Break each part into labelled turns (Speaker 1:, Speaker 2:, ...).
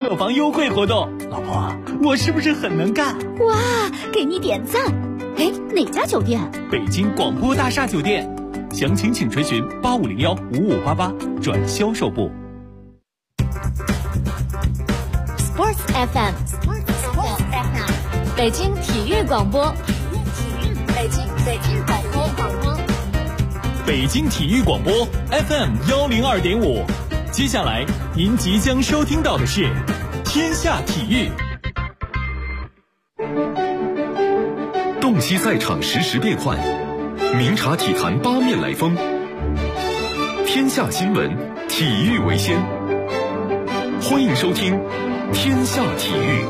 Speaker 1: 有房优惠活动。老婆，我是不是很能干？
Speaker 2: 哇，给你点赞。哎，哪家酒店？
Speaker 1: 北京广播大厦酒店。详情请垂询85015588转销售部。
Speaker 2: Sports FM， 北京体育广播，北京广播，
Speaker 1: 北京体育广播 FM102.5。接下来您即将收听到的是《天下体育》。
Speaker 3: 洞悉赛场实时变幻，明察体坛八面来风。天下新闻，体育为先。欢迎收听《天下体育》。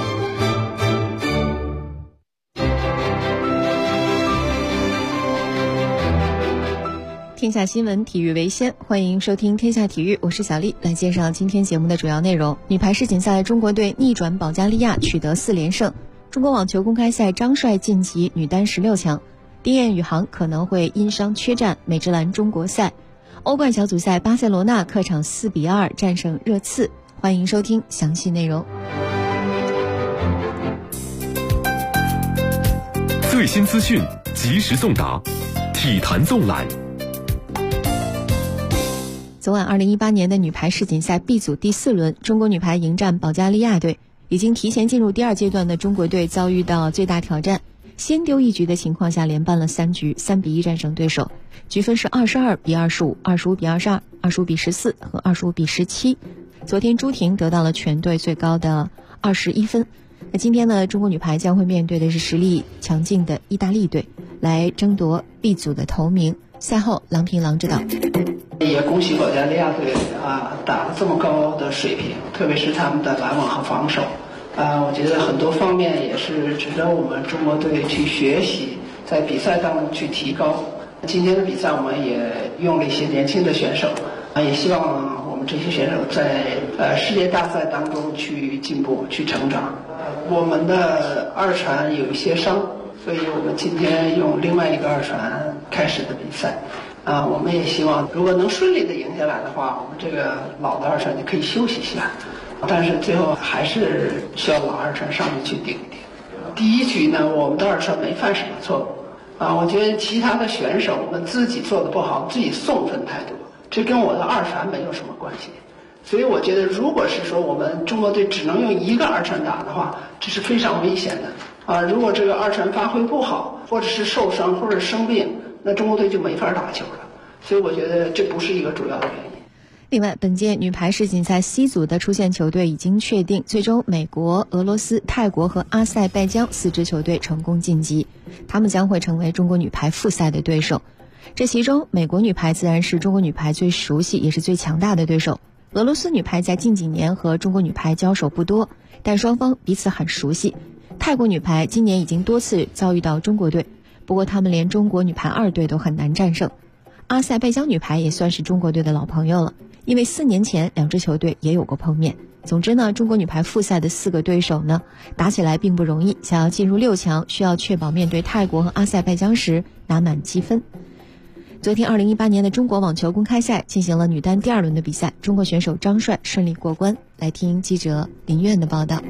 Speaker 4: 天下新闻，体育为先，欢迎收听天下体育，我是小丽，来介绍今天节目的主要内容。女排世锦赛，中国队逆转保加利亚，取得4连胜。中国网球公开赛，张帅晋级女单16强。丁彦雨航可能会因伤缺战美职篮中国赛。欧冠小组赛，巴塞罗那客场4-2战胜热刺。欢迎收听详细内容。
Speaker 3: 最新资讯，及时送达，体坛纵览。
Speaker 4: 昨晚2018年的女排世锦赛 B 组第4轮，中国女排迎战保加利亚队。已经提前进入第2阶段的中国队遭遇到最大挑战，先丢一局的情况下连扳了3局，3-1战胜对手，局分是22-25、25-22、25-14和25-17。昨天朱婷得到了全队最高的21分。那今天呢，中国女排将会面对的是实力强劲的意大利队，来争夺 B 组的头名。赛后，郎平指导。
Speaker 5: 也恭喜保加利亚队打了这么高的水平，特别是他们的拦网和防守我觉得很多方面也是值得我们中国队去学习，在比赛当中去提高。今天的比赛我们也用了一些年轻的选手也希望我们这些选手在世界大赛当中去进步去成长。我们的二传有一些伤，所以我们今天用另外一个二传开始的比赛我们也希望如果能顺利的赢下来的话，我们这个老的二传就可以休息一下，但是最后还是需要老二传上去顶一顶。第一局呢，我们的二传没犯什么错误我觉得其他的选手我们自己做的不好，自己送分太多，这跟我的二传没有什么关系。所以我觉得如果是说我们中国队只能用一个二传打的话，这是非常危险的如果这个二传发挥不好，或者是受伤或者生病，那中国队就没法打球了。所以我觉得这不是一个主要的原因。
Speaker 4: 另外，本届女排世锦赛 C 组的出线球队已经确定，最终美国、俄罗斯、泰国和阿塞拜疆4支球队成功晋级，他们将会成为中国女排复赛的对手。这其中，美国女排自然是中国女排最熟悉也是最强大的对手。俄罗斯女排在近几年和中国女排交手不多，但双方彼此很熟悉。泰国女排今年已经多次遭遇到中国队，不过他们连中国女排2队都很难战胜。阿塞拜疆女排也算是中国队的老朋友了，因为4年前2支球队也有过碰面。总之呢，中国女排复赛的4个对手呢，打起来并不容易，想要进入6强，需要确保面对泰国和阿塞拜疆时拿满积分。昨天2018年的中国网球公开赛进行了女单第2轮的比赛，中国选手张帅顺利过关。来听记者林苑的报道。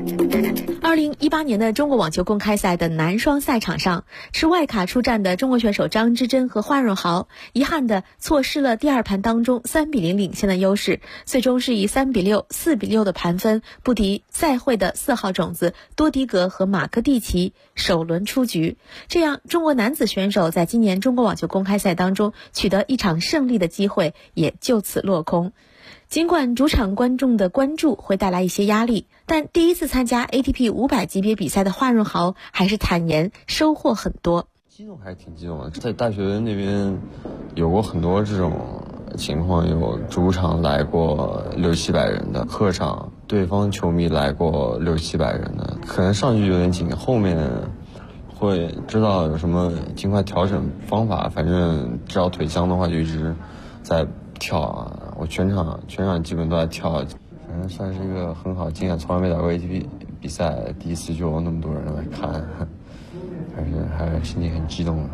Speaker 6: 2018年的中国网球公开赛的男双赛场上，持外卡出战的中国选手张之臻和花润豪遗憾地错失了第2盘当中3-0领先的优势，最终是以3-6、4-6的盘分不敌赛会的4号种子多迪格和马克蒂奇，首轮出局。这样，中国男子选手在今年中国网球公开赛当中取得一场胜利的机会也就此落空。尽管主场观众的关注会带来一些压力，但第一次参加 ATP 500级别比赛的华润豪还是坦言收获很多。
Speaker 7: 激动还是挺激动的，在大学那边有过很多这种情况，有主场来过600-700人的，客场对方球迷来过600-700人的，可能上去有点紧，后面会知道有什么尽快调整方法，反正只要腿伤的话就一直在跳我全场基本都在跳，反正算是一个很好经验，从来没打过 ATP 比赛，第一次就有那么多人来看，还是心情很激动的。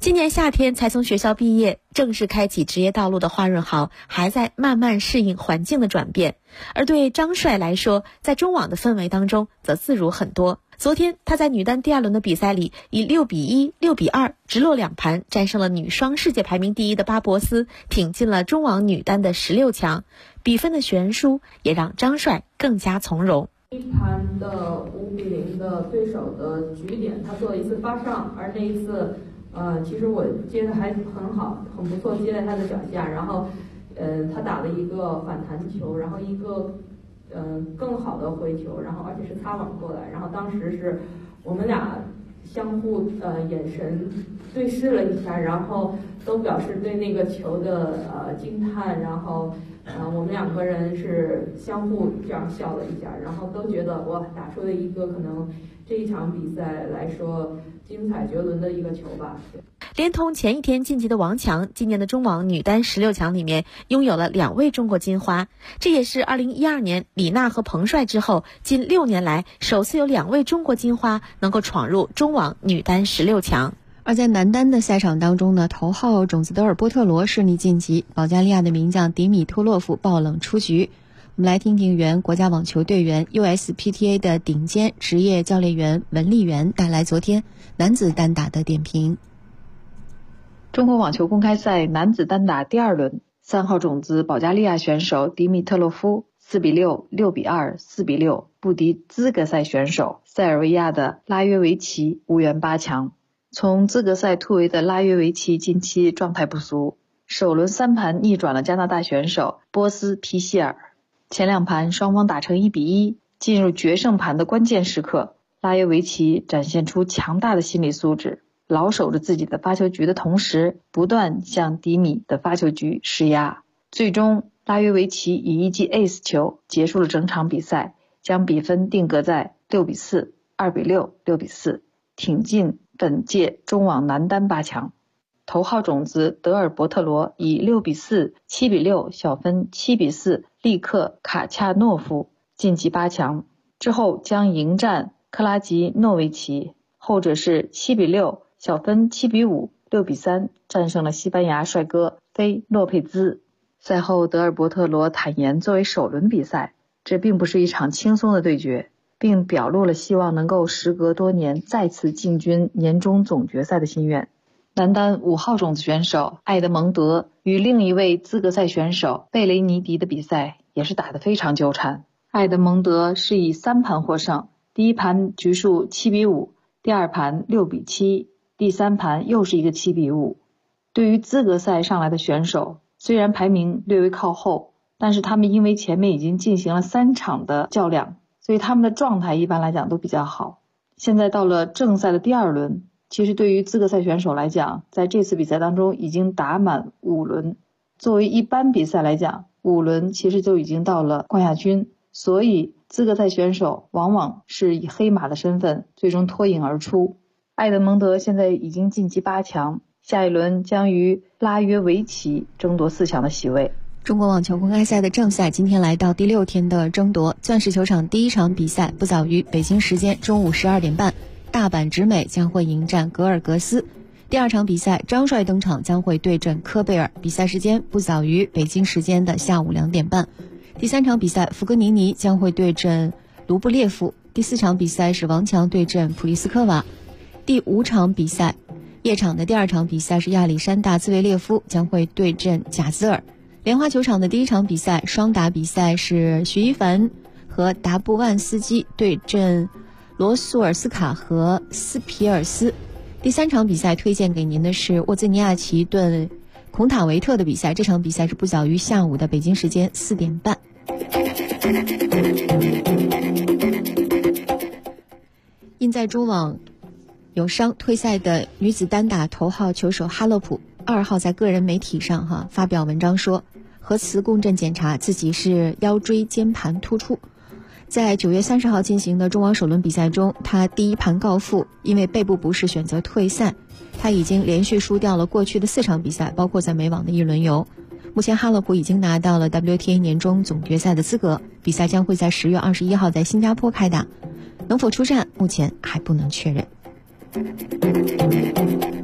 Speaker 6: 今年夏天才从学校毕业，正式开启职业道路的华润豪还在慢慢适应环境的转变，而对张帅来说，在中网的氛围当中则自如很多。昨天他在女单第2轮的比赛里，以6-1、6-2直落2盘战胜了女双世界排名第1的巴博斯，挺进了中网女单的16强。比分的悬殊也让张帅更加从容。
Speaker 8: 一盘的5-0的对手的局点，他做了一次发上，而那一次其实我接的还很好，很不错，接在他的脚下，然后他打了一个反弹球，然后一个更好的回球，然后而且是擦网过来，然后当时是我们俩相互眼神对视了一下，然后都表示对那个球的惊叹，然后我们2个人是相互这样笑了一下，然后都觉得哇，打出了一个可能这一场比赛来说精彩绝伦的一个球吧。
Speaker 6: 连同前一天晋级的王强，今年的中网女单16强里面拥有了2位中国金花，这也是2012年李娜和彭帅之后近6年来首次有2位中国金花能够闯入中网女单16强。
Speaker 4: 而在男单的赛场当中呢，头号种子德尔波特罗顺利晋级，保加利亚的名将迪米托洛夫爆冷出局。我们来听听原国家网球队员 USPTA 的顶尖职业教练员文丽媛带来昨天男子单打的点评。
Speaker 9: 中国网球公开赛男子单打第2轮，3号种子保加利亚选手迪米特洛夫4-6、6-2、4-6不敌资格赛选手塞尔维亚的拉约维奇，无缘8强。从资格赛突围的拉约维奇近期状态不俗，首轮3盘逆转了加拿大选手波斯皮希尔。前2盘双方打成1-1，进入决胜盘的关键时刻，拉约维奇展现出强大的心理素质，牢守着自己的发球局的同时，不断向迪米的发球局施压。最终拉约维奇以一记 ace 球结束了整场比赛，将比分定格在6-4、2-6、6-4，挺进本届中网男单8强。头号种子德尔伯特罗以6-4、7-6小分7-4力克卡恰诺夫晋级8强，之后将迎战克拉吉诺维奇，后者是7-6小分7-5、6-3战胜了西班牙帅哥菲洛佩兹。赛后德尔伯特罗坦言，作为首轮比赛，这并不是一场轻松的对决，并表露了希望能够时隔多年再次进军年终总决赛的心愿。男单5号种子选手艾德蒙德与另一位资格赛选手贝雷尼迪的比赛也是打得非常纠缠。艾德蒙德是以3盘获胜，第1盘局数7-5，第2盘6-7，第3盘又是一个7-5。对于资格赛上来的选手，虽然排名略微靠后，但是他们因为前面已经进行了3场的较量，所以他们的状态一般来讲都比较好。现在到了正赛的第2轮，其实对于资格赛选手来讲，在这次比赛当中已经打满5轮。作为一般比赛来讲，5轮其实就已经到了冠亚军，所以资格赛选手往往是以黑马的身份最终脱颖而出。艾德蒙德现在已经晋级8强，下一轮将与拉约维奇争夺4强的席位。
Speaker 4: 中国网球公开赛的正赛今天来到第6天的争夺，钻石球场第1场比赛不早于北京时间中午12点半，大阪直美将会迎战格尔格斯。第2场比赛张帅登场，将会对阵科贝尔，比赛时间不早于北京时间的下午2点半。第3场比赛福格尼尼将会对阵卢布列夫。第4场比赛是王强对阵普利斯科娃。第5场比赛夜场的第2场比赛是亚历山大兹维列夫将会对阵贾兹尔。莲花球场的第1场比赛双打比赛是许一凡和达布万斯基对阵罗苏尔斯卡和斯皮尔斯。第3场比赛推荐给您的是沃兹尼亚奇对孔塔维特的比赛，这场比赛是不早于下午的北京时间4点半。因在中网有伤退赛的女子单打头号球手哈勒普2号在个人媒体上发表文章说，核磁共振检查自己是腰椎间盘突出。在9月30号进行的中网首轮比赛中，他第1盘告负，因为背部不适选择退赛。他已经连续输掉了过去的4场比赛，包括在美网的1轮游。目前哈勒普已经拿到了 WTA 年终总决赛的资格，比赛将会在10月21号在新加坡开打，能否出战目前还不能确认。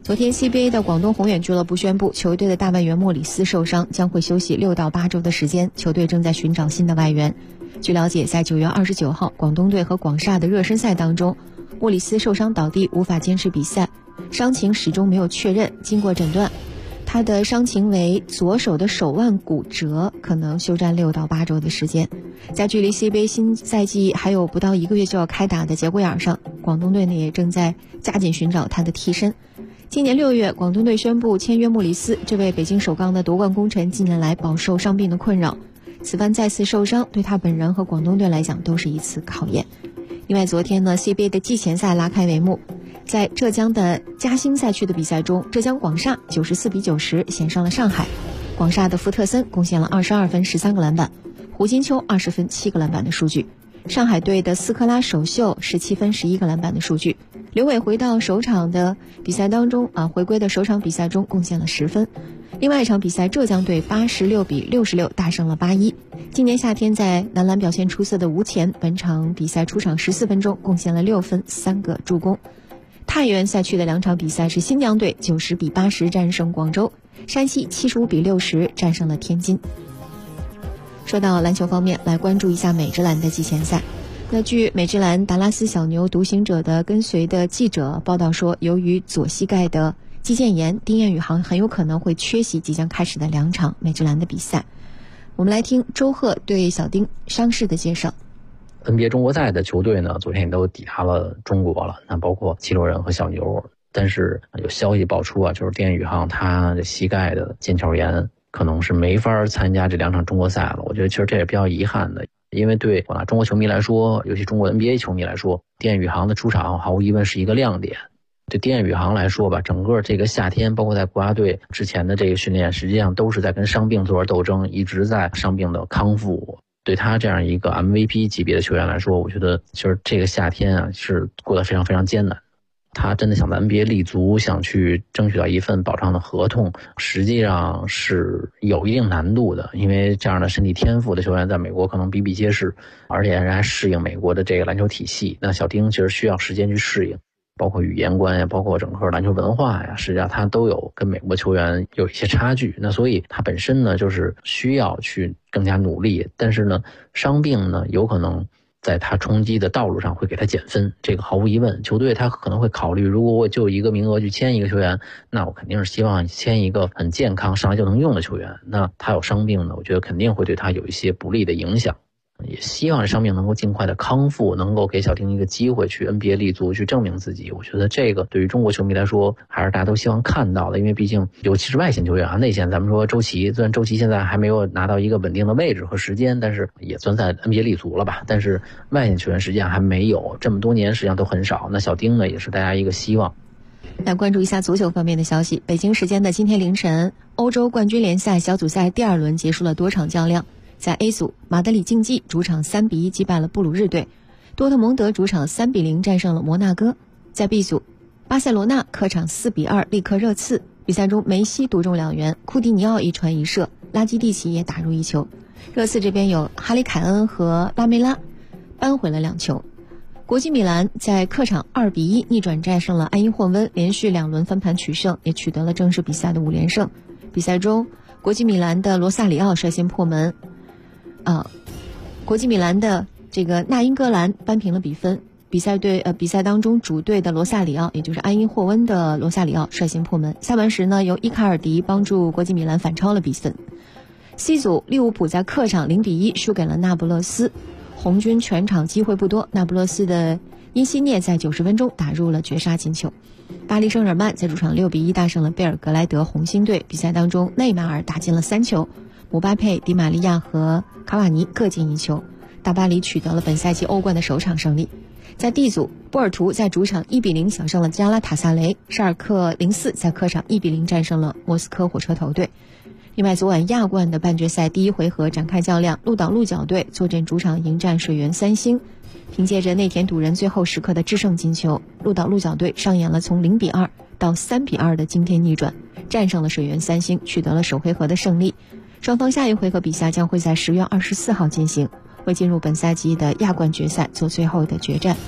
Speaker 4: 昨天 CBA 的广东宏远俱乐部宣布，球队的大外援莫里斯受伤，将会休息6到8周的时间，球队正在寻找新的外援。据了解，在9月29号广东队和广厦的热身赛当中，莫里斯受伤倒地，无法坚持比赛，伤情始终没有确认。经过诊断，他的伤情为左手的手腕骨折，可能休战6到8周的时间。在距离 CBA 新赛季还有不到1个月就要开打的节骨眼上，广东队呢也正在加紧寻找他的替身。今年6月，广东队宣布签约莫里斯，这位北京首钢的夺冠功臣近年来饱受伤病的困扰，此番再次受伤，对他本人和广东队来讲都是一次考验。另外，昨天呢 CBA 的季前赛拉开帷幕，在浙江的嘉兴赛区的比赛中，浙江广厦94比90险胜了上海。广厦的福特森贡献了22分13个篮板，胡金秋20分7个篮板的数据。上海队的斯科拉首秀17分11个篮板的数据。刘伟回到首场的比赛当中回归的首场比赛中贡献了10分。另外一场比赛，浙江队86比66大胜了81。今年夏天在男篮表现出色的吴前，本场比赛出场14分钟，贡献了6分3个助攻。太原赛区的2场比赛是新疆队90比80战胜广州，山西75比60战胜了天津。说到篮球方面，来关注一下美职篮的季前赛。那据美职篮达拉斯小牛独行者的跟随的记者报道说，由于左膝盖的肌腱炎，丁彦雨航很有可能会缺席即将开始的2场美职篮的比赛。我们来听周贺对小丁伤势的介绍。
Speaker 10: NBA 中国赛的球队呢，昨天也都抵达了中国了，那包括七六人和小牛。但是有消息爆出就是丁彦雨航他的膝盖的腱鞘炎可能是没法参加这2场中国赛了。我觉得其实这也比较遗憾的，因为对中国球迷来说，尤其中国 NBA 球迷来说，丁彦雨航的出场毫无疑问是一个亮点。对丁彦雨航来说吧，整个这个夏天，包括在国家队之前的这个训练，实际上都是在跟伤病做着斗争，一直在伤病的康复。对他这样一个 MVP 级别的球员来说，我觉得其实这个夏天是过得非常非常艰难。他真的想在 NBA 立足，想去争取到一份保障的合同，实际上是有一定难度的，因为这样的身体天赋的球员在美国可能比比皆是，而且人还适应美国的这个篮球体系。那小丁其实需要时间去适应，包括语言观呀，包括整个篮球文化呀，实际上他都有跟美国球员有一些差距。那所以他本身呢，就是需要去更加努力，但是呢，伤病呢，有可能在他冲击的道路上会给他减分，这个毫无疑问。球队他可能会考虑，如果我就一个名额去签一个球员，那我肯定是希望签一个很健康上来就能用的球员。那他有伤病呢，我觉得肯定会对他有一些不利的影响。也希望伤病能够尽快的康复，能够给小丁一个机会去 NBA 立足，去证明自己。我觉得这个对于中国球迷来说还是大家都希望看到的，因为毕竟尤其是外线球员内线咱们说周琦，虽然周琦现在还没有拿到一个稳定的位置和时间，但是也算在 NBA 立足了吧。但是外线球员实际上还没有，这么多年实际上都很少。那小丁呢，也是大家一个希望。
Speaker 4: 来关注一下足球方面的消息。北京时间的今天凌晨，欧洲冠军联赛小组赛第2轮结束了多场较量。在 A 组，马德里竞技主场3比1击败了布鲁日队，多特蒙德主场3比0战胜了摩纳哥。在 B 组，巴塞罗那客场4比2力克热刺，比赛中梅西独中2元，库蒂尼奥一传一射，拉基蒂奇也打入1球。热刺这边有哈里凯恩和拉梅拉扳回了2球。国际米兰在客场2比1逆转战胜了埃因霍温，连续2轮翻盘取胜，也取得了正式比赛的5连胜。比赛中，国际米兰的罗萨里奥率先破门。国际米兰的这个纳英格兰扳平了比分。比赛当中主队的罗萨里奥，也就是埃因霍温的罗萨里奥率先破门。下半时呢，由伊卡尔迪帮助国际米兰反超了比分。C 组，利物浦在客场0比1输给了那不勒斯，红军全场机会不多，那不勒斯的因西涅在90分钟打入了绝杀进球。巴黎圣日耳曼在主场6比1大胜了贝尔格莱德红星队，比赛当中内马尔打进了3球，姆巴佩、迪玛利亚和卡瓦尼各进1球，大巴黎取得了本赛季欧冠的首场胜利。在 D 组，波尔图在主场1比0小胜了加拉塔萨雷，沙尔克04在客场1比0战胜了莫斯科火车头队。另外，昨晚亚冠的半决赛第1回合展开较量，鹿岛鹿角队坐镇主场迎战水源三星，凭借着内田笃人最后时刻的制胜进球，鹿岛鹿角队上演了从0比2到3比2的惊天逆转，战胜了水源三星，取得了首回合的胜利。双方下一回合比赛将会在10月24号进行，为进入本赛季的亚冠决赛做最后的决战。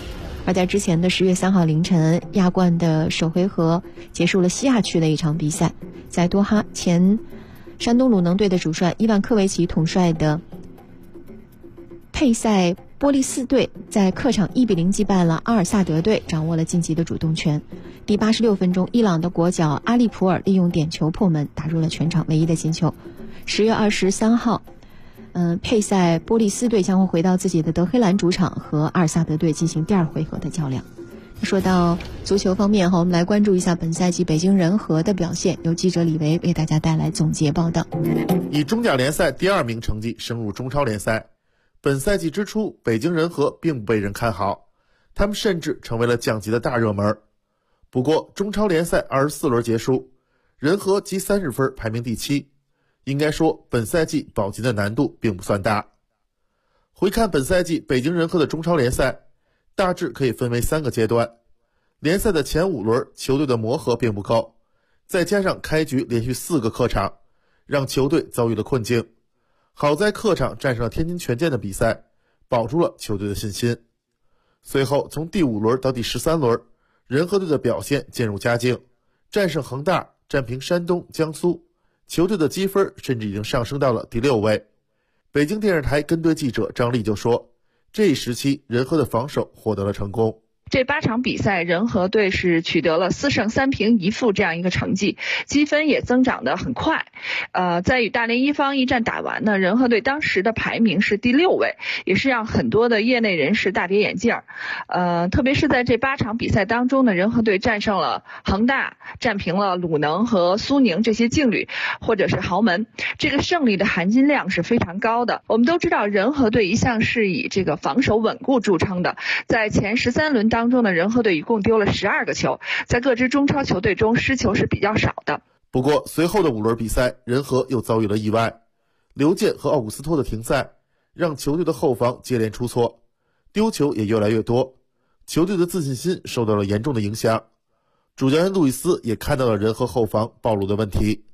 Speaker 4: 而在之前的10月3号凌晨，亚冠的首回合结束了西亚区的一场比赛，在多哈，前山东鲁能队的主帅伊万科维奇统帅的佩塞波利斯队在客场1-0击败了阿尔萨德队，掌握了晋级的主动权。第86分钟，伊朗的国脚阿利普尔利用点球破门，打入了全场唯一的进球。10月23号，佩塞波利斯队将会回到自己的德黑兰主场和阿尔萨德队进行第2回合的较量。说到足球方面，我们来关注一下本赛季北京人和的表现，由记者李维为大家带来总结报道。
Speaker 11: 以中甲联赛第2名成绩升入中超联赛。本赛季之初，北京人和并不被人看好，他们甚至成为了降级的大热门。不过中超联赛24轮结束，人和积30分排名第7，应该说本赛季保级的难度并不算大。回看本赛季北京人和的中超联赛，大致可以分为3个阶段。联赛的前5轮球队的磨合并不够，再加上开局连续4个客场，让球队遭遇了困境。好在客场战胜了天津权健的比赛，保住了球队的信心。随后从第5轮到第13轮，人和队的表现渐入佳境，战胜恒大，战平山东、江苏，球队的积分甚至已经上升到了第6位。北京电视台跟队记者张丽就说，这一时期人和的防守获得了成功。
Speaker 12: 这8场比赛，人和队是取得了4胜3平1负这样一个成绩，积分也增长得很快。在与大连一方一战打完呢，人和队当时的排名是第6位，也是让很多的业内人士大跌眼镜。特别是在这8场比赛当中呢，人和队战胜了恒大，战平了鲁能和苏宁这些劲旅或者是豪门，这个胜利的含金量是非常高的。我们都知道人和队一向是以这个防守稳固著称的，在前13轮当中呢，人和队一共丢了12个球，在各支中超球队中失球是比较少的。
Speaker 11: 不过随后的5轮比赛，人和又遭遇了意外，刘健和奥古斯托的停赛让球队的后防接连出错，丢球也越来越多，球队的自信心受到了严重的影响。主教练路易斯也看到了人和后防暴露的问题。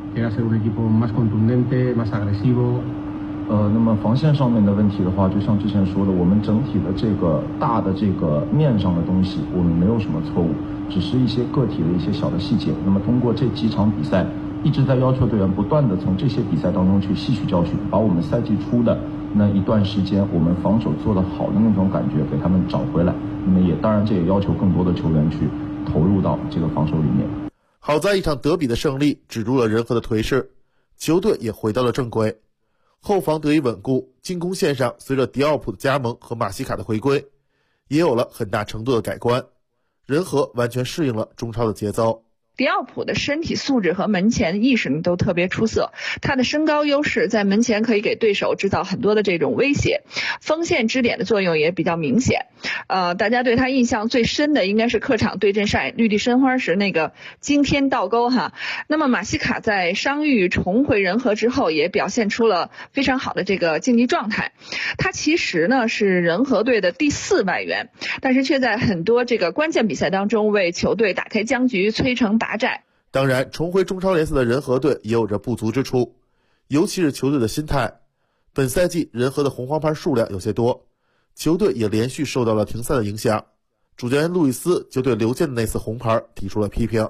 Speaker 13: 那么防线上面的问题的话，就像之前说的，我们整体的这个大的这个面上的东西，我们没有什么错误，只是一些个体的一些小的细节。那么通过这几场比赛，一直在要求队员不断的从这些比赛当中去吸取教训，把我们赛季初的那一段时间我们防守做得好的那种感觉给他们找回来。那么当然这也要求更多的球员去投入到这个防守里面。
Speaker 11: 好在一场德比的胜利止住了人和的颓势，球队也回到了正轨。后防得以稳固，进攻线上随着迪奥普的加盟和马西卡的回归，也有了很大程度的改观。人和完全适应了中超的节奏。
Speaker 12: 迪奥普的身体素质和门前意识都特别出色，他的身高优势在门前可以给对手制造很多的这种威胁，锋线支点的作用也比较明显。大家对他印象最深的应该是客场对阵上海绿地申花时那个惊天倒钩哈。那么马西卡在伤愈重回人和之后，也表现出了非常好的这个竞技状态。他其实呢是人和队的第4外援，但是却在很多这个关键比赛当中为球队打开僵局，摧城拔寨。
Speaker 11: 当然重回中超联赛的人和队也有着不足之处，尤其是球队的心态。本赛季人和的红黄牌数量有些多，球队也连续受到了停赛的影响。主教练路易斯就对刘健的那次红牌提出了批评。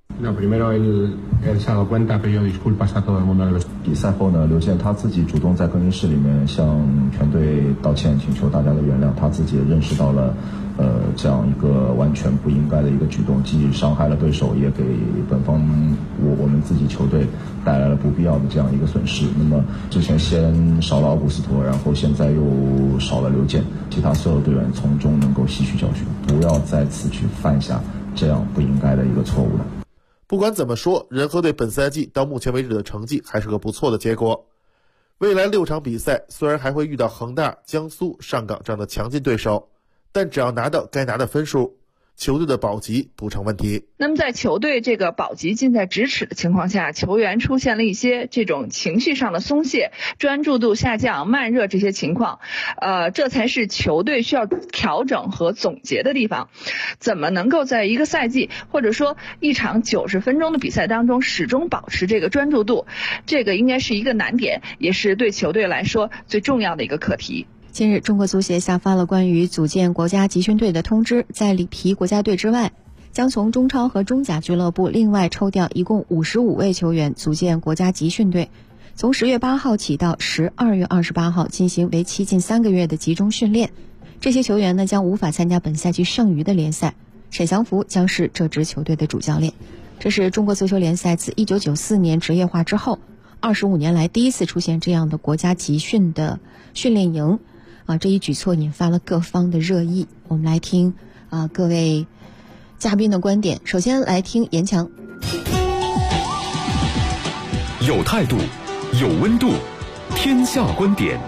Speaker 13: 比赛后呢，刘健他自己主动在更衣室里面向全队道歉，请求大家的原谅。他自己也认识到了这样一个完全不应该的一个举动，既伤害了对手，也给本方我们自己球队带来了不必要的这样一个损失。那么之前先少了奥古斯托，然后现在又少了刘健，其他所有队员从中能够吸取教训，不要再次去犯下这样不应该的一个错误了。
Speaker 11: 不管怎么说，人和队本赛季到目前为止的成绩还是个不错的结果。未来6场比赛虽然还会遇到恒大、江苏、上港这样的强劲对手，但只要拿到该拿的分数，球队的保级不成问题。
Speaker 12: 那么在球队这个保级近在咫尺的情况下，球员出现了一些这种情绪上的松懈，专注度下降、慢热这些情况，这才是球队需要调整和总结的地方。怎么能够在一个赛季或者说一场90分钟的比赛当中始终保持这个专注度，这个应该是一个难点，也是对球队来说最重要的一个课题。
Speaker 4: 近日，中国足协下发了关于组建国家集训队的通知，在里皮国家队之外，将从中超和中甲俱乐部另外抽调一共55位球员组建国家集训队，从10月8号起到12月28号进行为期近3个月的集中训练。这些球员呢将无法参加本赛季剩余的联赛。沈祥福将是这支球队的主教练。这是中国足球联赛自1994年职业化之后25年来第一次出现这样的国家集训的训练营这一举措引发了各方的热议。我们来听各位嘉宾的观点。首先来听严强。
Speaker 3: 有态度，有温度，天下观点。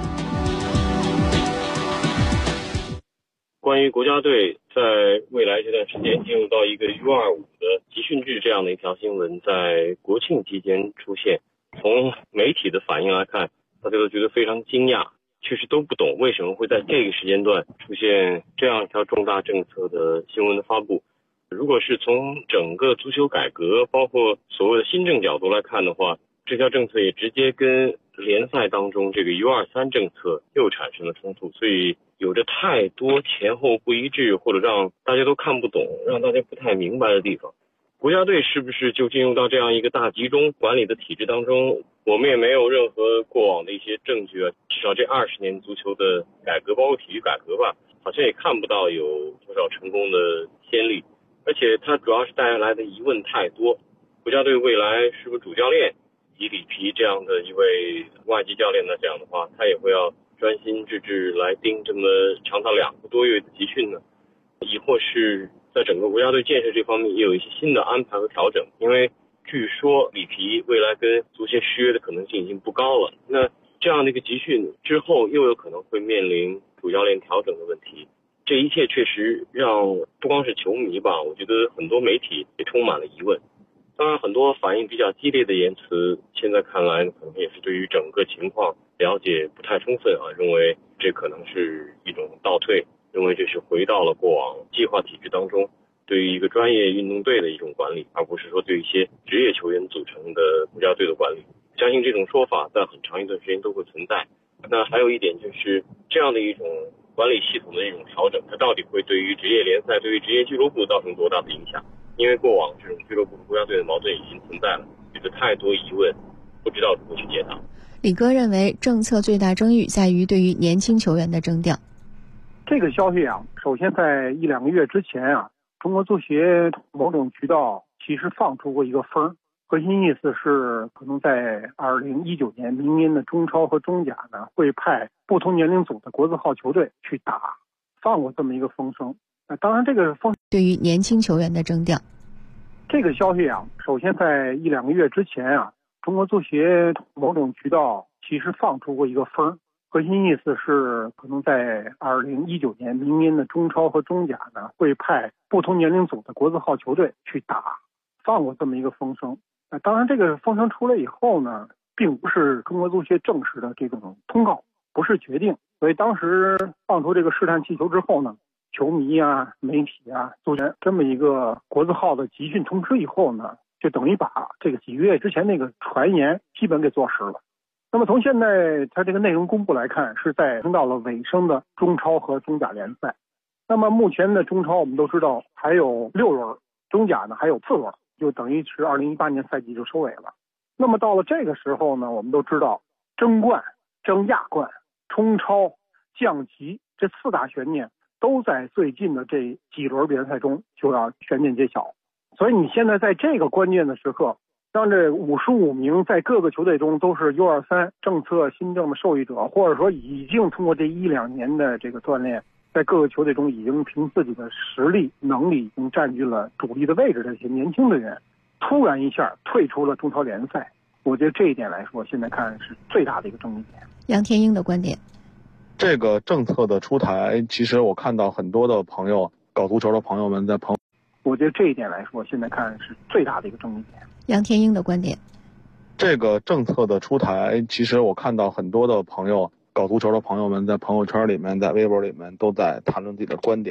Speaker 14: 关于国家队在未来这段时间进入到一个 U25 的集训制这样的一条新闻在国庆期间出现，从媒体的反应来看，大家都觉得非常惊讶，确实都不懂为什么会在这个时间段出现这样一条重大政策的新闻的发布。如果是从整个足球改革包括所谓的新政角度来看的话，这条政策也直接跟联赛当中这个 U23 政策又产生了冲突，所以有着太多前后不一致或者让大家都看不懂让大家不太明白的地方。国家队是不是就进入到这样一个大集中管理的体制当中，我们也没有任何过往的一些证据至少这20年足球的改革包括体育改革吧，好像也看不到有多少成功的先例，而且它主要是带来的疑问太多。国家队未来是不是主教练以里皮这样的一位外籍教练来讲的话，他也会要专心致志来盯这么长达2个多月的集训呢？亦或是在整个国家队建设这方面也有一些新的安排和调整？因为据说里皮未来跟足协续约的可能性已经不高了，那这样的一个集训之后又有可能会面临主教练调整的问题。这一切确实让不光是球迷吧，我觉得很多媒体也充满了疑问。当然很多反应比较激烈的言辞现在看来可能也是对于整个情况了解不太充分认为这可能是一种倒退，认为这是回到了过往计划体制当中对于一个专业运动队的一种管理，而不是说对一些职业球员组成的国家队的管理。相信这种说法在很长一段时间都会存在。那还有一点就是这样的一种管理系统的一种调整，它到底会对于职业联赛对于职业俱乐部造成多大的影响？因为过往这种俱乐部和国家队的矛盾已经存在了，觉得太多疑问不知道如何去解答。
Speaker 4: 李哥认为政策最大争议在于对于年轻球员的征调。
Speaker 15: 这个消息首先在1-2个月之前中国足协某种渠道其实放出过一个风，核心意思是可能在2019年明年的中超和中甲呢会派不同年龄组的国字号球队去打，放过这么一个风声。当然这个风
Speaker 4: 对于年轻球员的征调，
Speaker 15: 这个消息首先在1-2个月之前中国足协某种渠道其实放出过一个风，核心意思是可能在2019年明年的中超和中甲呢会派不同年龄组的国字号球队去打，放过这么一个风声。当然这个风声出来以后呢，并不是中国足协正式的这种通告，不是决定，所以当时放出这个试探气球之后呢，球迷媒体足协这么一个国字号的集训通知以后呢，就等于把这个几个月之前那个传言基本给做实了。那么从现在它这个内容公布来看，是在到了尾声的中超和中甲联赛。那么目前的中超我们都知道还有6轮，中甲呢还有4轮，就等于是2018年赛季就收尾了。那么到了这个时候呢，我们都知道争冠、争亚冠、冲超、降级这4大悬念都在最近的这几轮联赛中就要悬念揭晓。所以你现在在这个关键的时刻，让这55名在各个球队中都是 U23 政策新政的受益者，或者说已经通过这1-2年的这个锻炼，在各个球队中已经凭自己的实力能力已经占据了主力的位置的这些年轻队员，突然一下退出了中超联赛，我觉得这一点来说现在看是最大的一个争议点。
Speaker 4: 杨天英的观点，
Speaker 16: 这个政策的出台，其实我看到很多的朋友搞足球的朋友们在
Speaker 15: 我觉得这一点来说现在看是最大的一个争议点。
Speaker 4: 杨天英的观点，
Speaker 16: 这个政策的出台，其实我看到很多的朋友搞足球的朋友们在朋友圈里面在微博里面都在谈论自己的观点。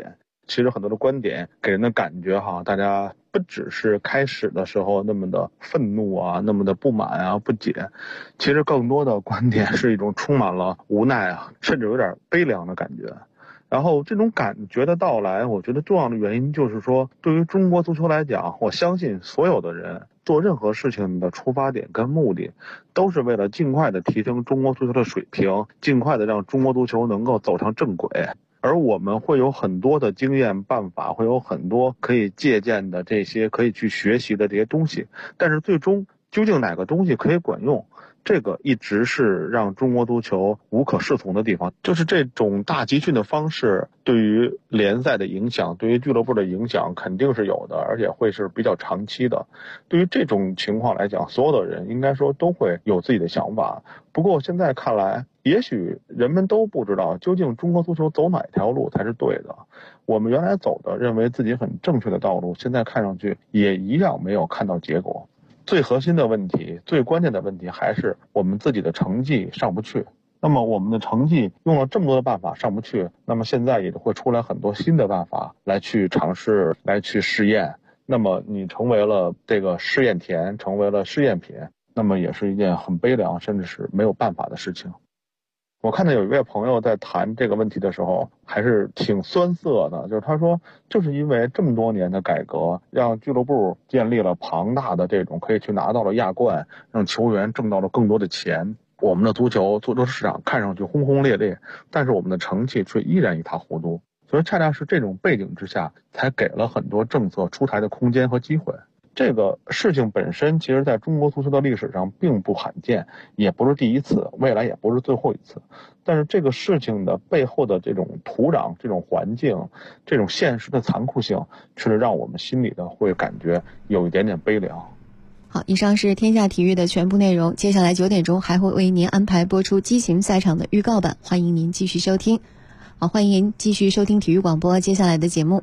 Speaker 16: 其实很多的观点给人的感觉大家不只是开始的时候那么的愤怒啊，那么的不满啊，不解，其实更多的观点是一种充满了无奈啊，甚至有点悲凉的感觉。然后这种感觉的到来，我觉得重要的原因就是说，对于中国足球来讲，我相信所有的人做任何事情的出发点跟目的，都是为了尽快的提升中国足球的水平，尽快的让中国足球能够走上正轨。而我们会有很多的经验办法，会有很多可以借鉴的这些可以去学习的这些东西，但是最终究竟哪个东西可以管用，这个一直是让中国足球无可适从的地方。就是这种大集训的方式对于联赛的影响，对于俱乐部的影响肯定是有的，而且会是比较长期的。对于这种情况来讲，所有的人应该说都会有自己的想法。不过现在看来，也许人们都不知道究竟中国足球走哪条路才是对的。我们原来走的认为自己很正确的道路，现在看上去也一样没有看到结果。最核心的问题，最关键的问题还是我们自己的成绩上不去。那么我们的成绩用了这么多的办法上不去，那么现在也会出来很多新的办法来去尝试，来去试验。那么你成为了这个试验田，成为了试验品，那么也是一件很悲凉甚至是没有办法的事情。我看到有一位朋友在谈这个问题的时候还是挺酸涩的，就是他说，就是因为这么多年的改革，让俱乐部建立了庞大的这种可以去拿到了亚冠，让球员挣到了更多的钱，我们的足球市场看上去轰轰烈烈，但是我们的成绩却依然一塌糊涂。所以恰恰是这种背景之下，才给了很多政策出台的空间和机会。这个事情本身其实在中国足球的历史上并不罕见，也不是第一次，未来也不是最后一次。但是这个事情的背后的这种土壤、这种环境、这种现实的残酷性，是让我们心里的会感觉有一点点悲凉。
Speaker 4: 好，以上是天下体育的全部内容，接下来9点钟还会为您安排播出激情赛场的预告版，欢迎您继续收听。好，欢迎您继续收听体育广播接下来的节目。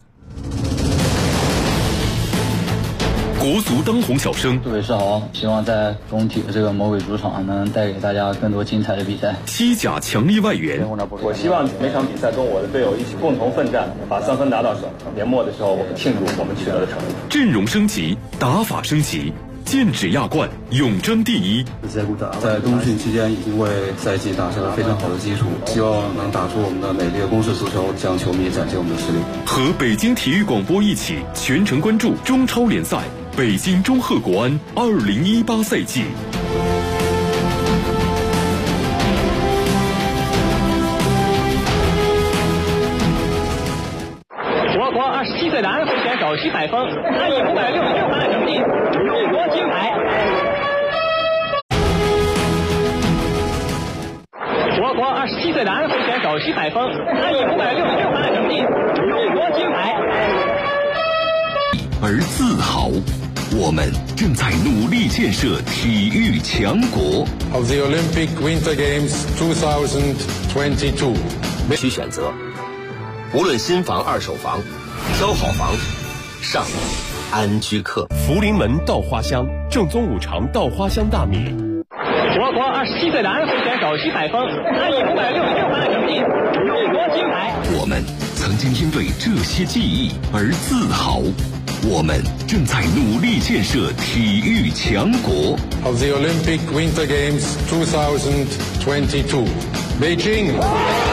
Speaker 3: 国足当红小生，
Speaker 17: 各位是好，希望在中体的这个魔鬼主场能带给大家更多精彩的比赛。
Speaker 3: 西甲强力外援，
Speaker 18: 我希望每场比赛跟我的队友一起共同奋战，把3分拿到手。年末的时候，我们庆祝我们取得的成绩。
Speaker 3: 阵容升级，打法升级，剑指亚冠，永争第一。
Speaker 19: 在冬训期间已经为赛季打下了非常好的基础，希望能打出我们的美丽的攻势足球，向球迷展现我们的实力。
Speaker 3: 和北京体育广播一起全程关注中超联赛北京中赫国安2018赛季。
Speaker 20: 我国27岁的安徽选手徐海峰，他以566分的成绩荣获金牌。我国27岁的安徽选手徐海峰，他以566分的成绩荣获金牌。
Speaker 3: 而自豪，我们正在努力建设体育强国。
Speaker 21: Of the Olympic Winter Games 2022，
Speaker 22: 需选择，无论新房二手房，挑好房，上安居客。
Speaker 1: 福临门稻花香，正宗五常稻花香大米。
Speaker 20: 我国27岁的安徽选手徐海峰，他以566分的成绩荣获金牌。
Speaker 3: 我们曾经因为这些记忆而自豪。我们正在努力建设体育强国。
Speaker 21: Of the Olympic Winter Games 2022，北京。